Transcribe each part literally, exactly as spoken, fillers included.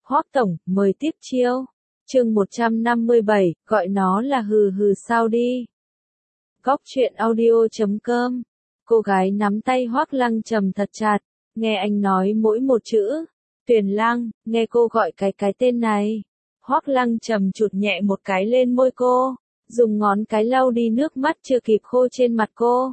Hoắc tổng, mời tiếp chiêu. Chương một trăm năm mươi bảy, gọi nó là hừ hừ sao đi. Góc truyện audio chấm com. Cô gái nắm tay Hoắc Lăng Trầm thật chặt, nghe anh nói mỗi một chữ. Tuyền Lăng, nghe cô gọi cái cái tên này. Hoắc Lăng Trầm chụt nhẹ một cái lên môi cô, dùng ngón cái lau đi nước mắt chưa kịp khô trên mặt cô.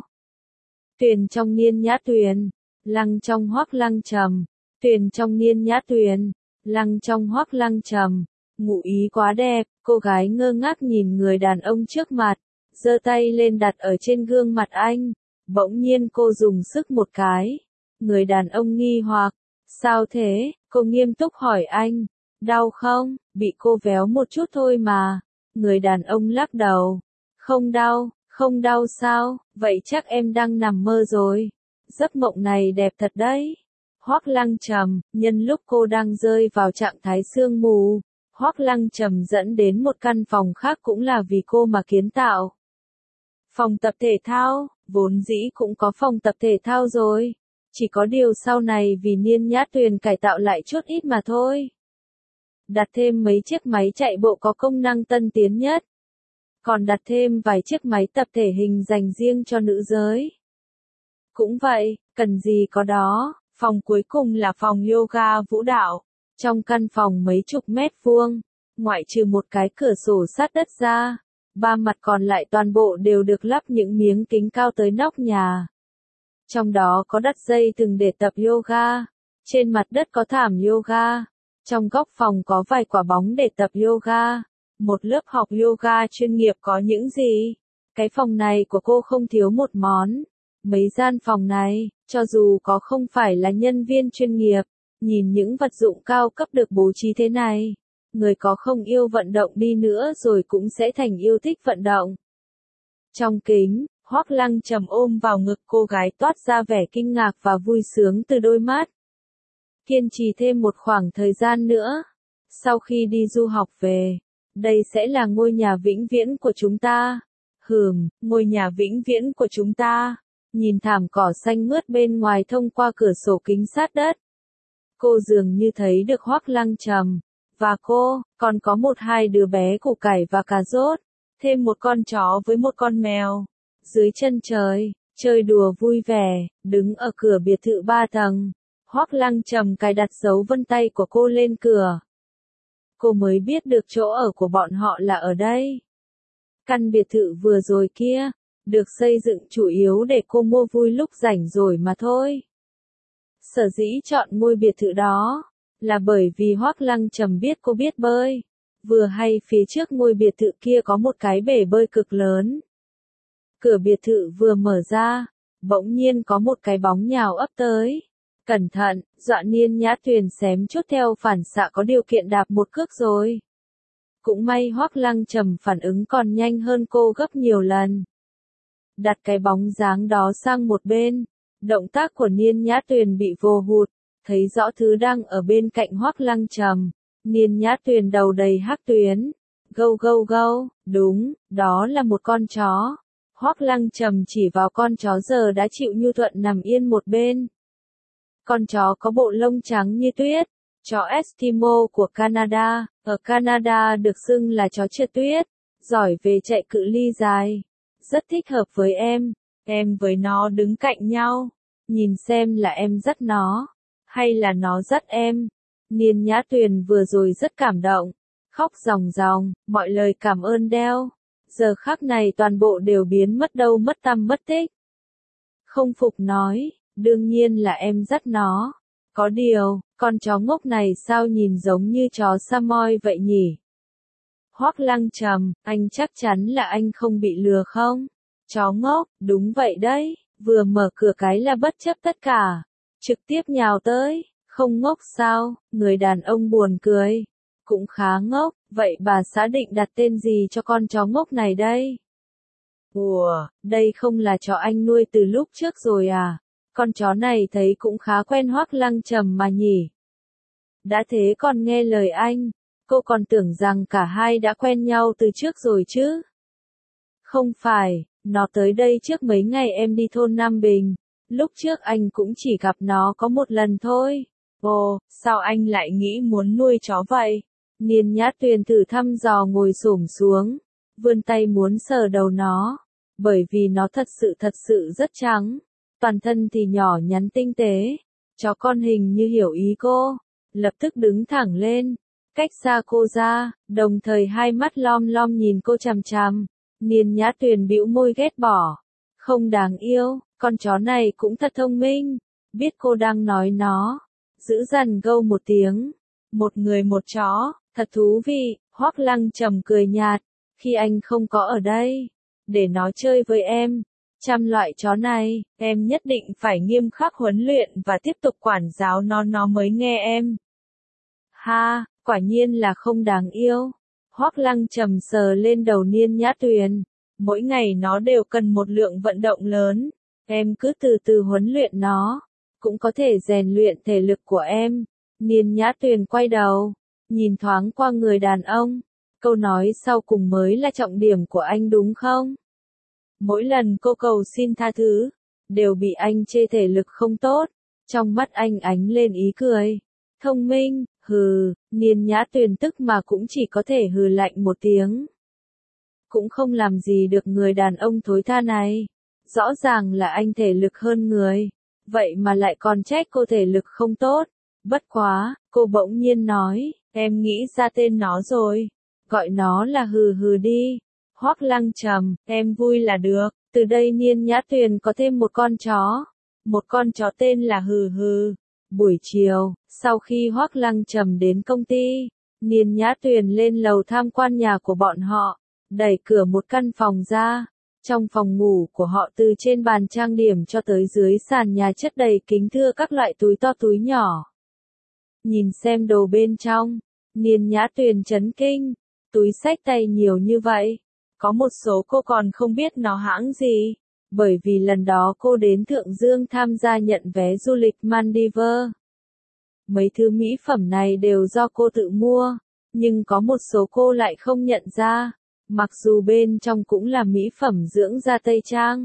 Tuyền trong Niên Nhã Tuyền, Lăng trong Hoắc Lăng Trầm. Tuyền trong Niên Nhã Tuyền, Lăng trong Hoắc Lăng Trầm. Ngụ ý quá đẹp, cô gái ngơ ngác nhìn người đàn ông trước mặt, giơ tay lên đặt ở trên gương mặt anh. Bỗng nhiên cô dùng sức một cái. Người đàn ông nghi hoặc, sao thế? Cô nghiêm túc hỏi anh, đau không? Bị cô véo một chút thôi mà. Người đàn ông lắc đầu, không đau, không đau sao? Vậy chắc em đang nằm mơ rồi. Giấc mộng này đẹp thật đấy. Hoắc Lăng Trầm, nhân lúc cô đang rơi vào trạng thái sương mù, Hoắc Lăng Trầm dẫn đến một căn phòng khác cũng là vì cô mà kiến tạo. Phòng tập thể thao, vốn dĩ cũng có phòng tập thể thao rồi. Chỉ có điều sau này vì Niên Nhã Tuyền cải tạo lại chút ít mà thôi. Đặt thêm mấy chiếc máy chạy bộ có công năng tân tiến nhất. Còn đặt thêm vài chiếc máy tập thể hình dành riêng cho nữ giới. Cũng vậy, cần gì có đó. Phòng cuối cùng là phòng yoga vũ đạo. Trong căn phòng mấy chục mét vuông, ngoại trừ một cái cửa sổ sát đất ra, ba mặt còn lại toàn bộ đều được lắp những miếng kính cao tới nóc nhà. Trong đó có đặt dây thừng để tập yoga, trên mặt đất có thảm yoga, trong góc phòng có vài quả bóng để tập yoga, một lớp học yoga chuyên nghiệp có những gì. Cái phòng này của cô không thiếu một món. Mấy gian phòng này, cho dù có không phải là nhân viên chuyên nghiệp, nhìn những vật dụng cao cấp được bố trí thế này, người có không yêu vận động đi nữa rồi cũng sẽ thành yêu thích vận động. Trong kính, Hoắc Lăng Trầm ôm vào ngực cô gái toát ra vẻ kinh ngạc và vui sướng từ đôi mắt. Kiên trì thêm một khoảng thời gian nữa. Sau khi đi du học về, đây sẽ là ngôi nhà vĩnh viễn của chúng ta. Hừm, ngôi nhà vĩnh viễn của chúng ta. Nhìn thảm cỏ xanh mướt bên ngoài thông qua cửa sổ kính sát đất. Cô dường như thấy được Hoắc Lăng Trầm, và cô, còn có một hai đứa bé củ cải và cà rốt, thêm một con chó với một con mèo. Dưới chân trời, chơi đùa vui vẻ, đứng ở cửa biệt thự ba tầng. Hoắc Lăng Trầm cài đặt dấu vân tay của cô lên cửa. Cô mới biết được chỗ ở của bọn họ là ở đây. Căn biệt thự vừa rồi kia, được xây dựng chủ yếu để cô mua vui lúc rảnh rồi mà thôi. Sở dĩ chọn ngôi biệt thự đó, là bởi vì Hoắc Lăng Trầm biết cô biết bơi. Vừa hay phía trước ngôi biệt thự kia có một cái bể bơi cực lớn. Cửa biệt thự vừa mở ra, bỗng nhiên có một cái bóng nhào ấp tới. Cẩn thận, dọa Niên Nhã Tuyền xém chút theo phản xạ có điều kiện đạp một cước rồi. Cũng may Hoắc Lăng Trầm phản ứng còn nhanh hơn cô gấp nhiều lần. Đặt cái bóng dáng đó sang một bên, động tác của Niên Nhã Tuyền bị vô hụt, thấy rõ thứ đang ở bên cạnh Hoắc Lăng Trầm. Niên Nhã Tuyền đầu đầy hắc tuyến, gâu gâu gâu, đúng, đó là một con chó. Hoắc Lăng Trầm chỉ vào con chó giờ đã chịu nhu thuận nằm yên một bên. Con chó có bộ lông trắng như tuyết, chó Eskimo của Canada, ở Canada được xưng là chó trượt tuyết, giỏi về chạy cự ly dài. Rất thích hợp với em, em với nó đứng cạnh nhau, nhìn xem là em dắt nó, hay là nó dắt em. Niên Nhã Tuyền vừa rồi rất cảm động, khóc ròng ròng, mọi lời cảm ơn đeo, giờ khắc này toàn bộ đều biến mất đâu mất tăm mất tích. Không phục nói, đương nhiên là em dắt nó, có điều, con chó ngốc này sao nhìn giống như chó Samoy vậy nhỉ? Hoắc Lăng Trầm, anh chắc chắn là anh không bị lừa không? Chó ngốc, đúng vậy đấy, vừa mở cửa cái là bất chấp tất cả, trực tiếp nhào tới, không ngốc sao? Người đàn ông buồn cười, cũng khá ngốc, vậy bà xã định đặt tên gì cho con chó ngốc này đây? Ủa, đây không là chó anh nuôi từ lúc trước rồi à? Con chó này thấy cũng khá quen Hoắc Lăng Trầm mà nhỉ? Đã thế còn nghe lời anh. Cô còn tưởng rằng cả hai đã quen nhau từ trước rồi chứ. Không phải, nó tới đây trước mấy ngày em đi thôn Nam Bình. Lúc trước anh cũng chỉ gặp nó có một lần thôi. Ồ, sao anh lại nghĩ muốn nuôi chó vậy? Niên Nhã Tuyền thử thăm dò ngồi xổm xuống, vươn tay muốn sờ đầu nó, bởi vì nó thật sự thật sự rất trắng, toàn thân thì nhỏ nhắn tinh tế. Chó con hình như hiểu ý cô, lập tức đứng thẳng lên, cách xa cô ra, đồng thời hai mắt lom lom nhìn cô chằm chằm. Niên Nhã Tuyền bĩu môi ghét bỏ, không đáng yêu, con chó này cũng thật thông minh, biết cô đang nói nó, giữ dằn gâu một tiếng, một người một chó, thật thú vị. Hoắc Lăng Trầm cười nhạt, khi anh không có ở đây, để nó chơi với em. Trăm loại chó này, em nhất định phải nghiêm khắc huấn luyện và tiếp tục quản giáo nó nó mới nghe em. Ha, quả nhiên là không đáng yêu. Hoắc Lăng Trầm sờ lên đầu Niên Nhã Tuyền. Mỗi ngày nó đều cần một lượng vận động lớn. Em cứ từ từ huấn luyện nó, cũng có thể rèn luyện thể lực của em. Niên Nhã Tuyền quay đầu, nhìn thoáng qua người đàn ông. Câu nói sau cùng mới là trọng điểm của anh đúng không? Mỗi lần cô cầu xin tha thứ, đều bị anh chê thể lực không tốt. Trong mắt anh ánh lên ý cười. Thông minh, hừ, Niên Nhã Tuyền tức mà cũng chỉ có thể hừ lạnh một tiếng. Cũng không làm gì được người đàn ông thối tha này. Rõ ràng là anh thể lực hơn người, vậy mà lại còn trách cô thể lực không tốt. Bất quá, cô bỗng nhiên nói, em nghĩ ra tên nó rồi. Gọi nó là hừ hừ đi. Hoắc Lăng Trầm, em vui là được. Từ đây Niên Nhã Tuyền có thêm một con chó. Một con chó tên là Hừ Hừ. Buổi chiều, sau khi Hoắc Lăng Trầm đến công ty, Niên Nhã Tuyền lên lầu tham quan nhà của bọn họ, đẩy cửa một căn phòng ra. Trong phòng ngủ của họ từ trên bàn trang điểm cho tới dưới sàn nhà chất đầy kính thưa các loại túi to túi nhỏ. Nhìn xem đồ bên trong, Niên Nhã Tuyền chấn kinh, túi xách tay nhiều như vậy. Có một số cô còn không biết nó hãng gì, bởi vì lần đó cô đến Thượng Dương tham gia nhận vé du lịch Maldives. Mấy thứ mỹ phẩm này đều do cô tự mua, nhưng có một số cô lại không nhận ra, mặc dù bên trong cũng là mỹ phẩm dưỡng da Tây Trang.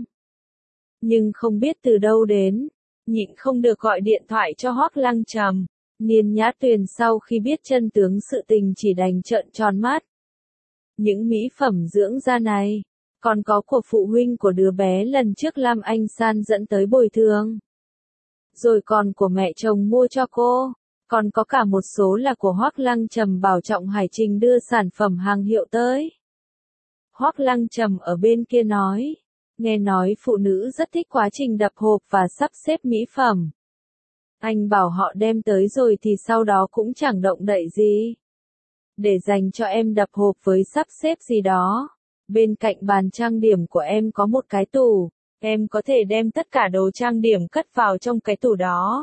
Nhưng không biết từ đâu đến, nhịn không được gọi điện thoại cho Hoắc Lăng Trầm. Niên Nhã Tuyền sau khi biết chân tướng sự tình chỉ đành trợn tròn mắt. Những mỹ phẩm dưỡng da này, còn có của phụ huynh của đứa bé lần trước Lam Anh San dẫn tới bồi thường. Rồi còn của mẹ chồng mua cho cô, còn có cả một số là của Hoắc Lăng Trầm bảo Trọng Hải Trình đưa sản phẩm hàng hiệu tới. Hoắc Lăng Trầm ở bên kia nói, nghe nói phụ nữ rất thích quá trình đập hộp và sắp xếp mỹ phẩm. Anh bảo họ đem tới rồi thì sau đó cũng chẳng động đậy gì. Để dành cho em đập hộp với sắp xếp gì đó. Bên cạnh bàn trang điểm của em có một cái tủ, em có thể đem tất cả đồ trang điểm cất vào trong cái tủ đó.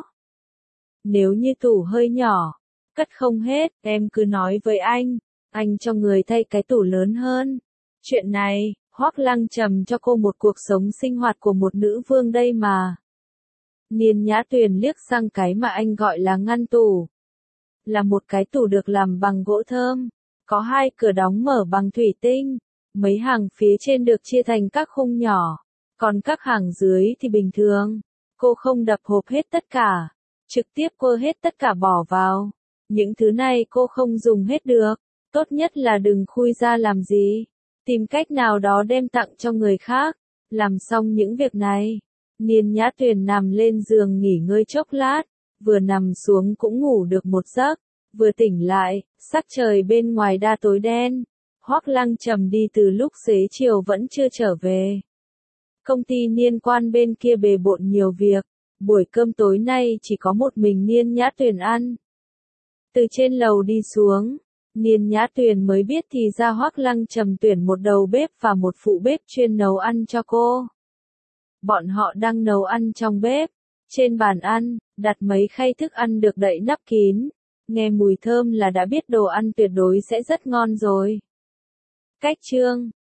Nếu như tủ hơi nhỏ, cất không hết, em cứ nói với anh, anh cho người thay cái tủ lớn hơn. Chuyện này, Hoắc Lăng Trầm cho cô một cuộc sống sinh hoạt của một nữ vương đây mà. Niên Nhã Tuyền liếc sang cái mà anh gọi là ngăn tủ. Là một cái tủ được làm bằng gỗ thơm, có hai cửa đóng mở bằng thủy tinh, mấy hàng phía trên được chia thành các khung nhỏ, còn các hàng dưới thì bình thường. Cô không đập hộp hết tất cả, trực tiếp cô hết tất cả bỏ vào. Những thứ này cô không dùng hết được, tốt nhất là đừng khui ra làm gì, tìm cách nào đó đem tặng cho người khác. Làm xong những việc này, Niên Nhã Tuyền nằm lên giường nghỉ ngơi chốc lát, vừa nằm xuống cũng ngủ được một giấc, vừa tỉnh lại, sắc trời bên ngoài đã tối đen. Hoắc Lăng Trầm đi từ lúc xế chiều vẫn chưa trở về. Công ty Niên Quan bên kia bề bộn nhiều việc, buổi cơm tối nay chỉ có một mình Niên Nhã Tuyền ăn. Từ trên lầu đi xuống, Niên Nhã Tuyền mới biết thì ra Hoắc Lăng Trầm tuyển một đầu bếp và một phụ bếp chuyên nấu ăn cho cô. Bọn họ đang nấu ăn trong bếp, trên bàn ăn, đặt mấy khay thức ăn được đậy nắp kín, nghe mùi thơm là đã biết đồ ăn tuyệt đối sẽ rất ngon rồi. Cách chương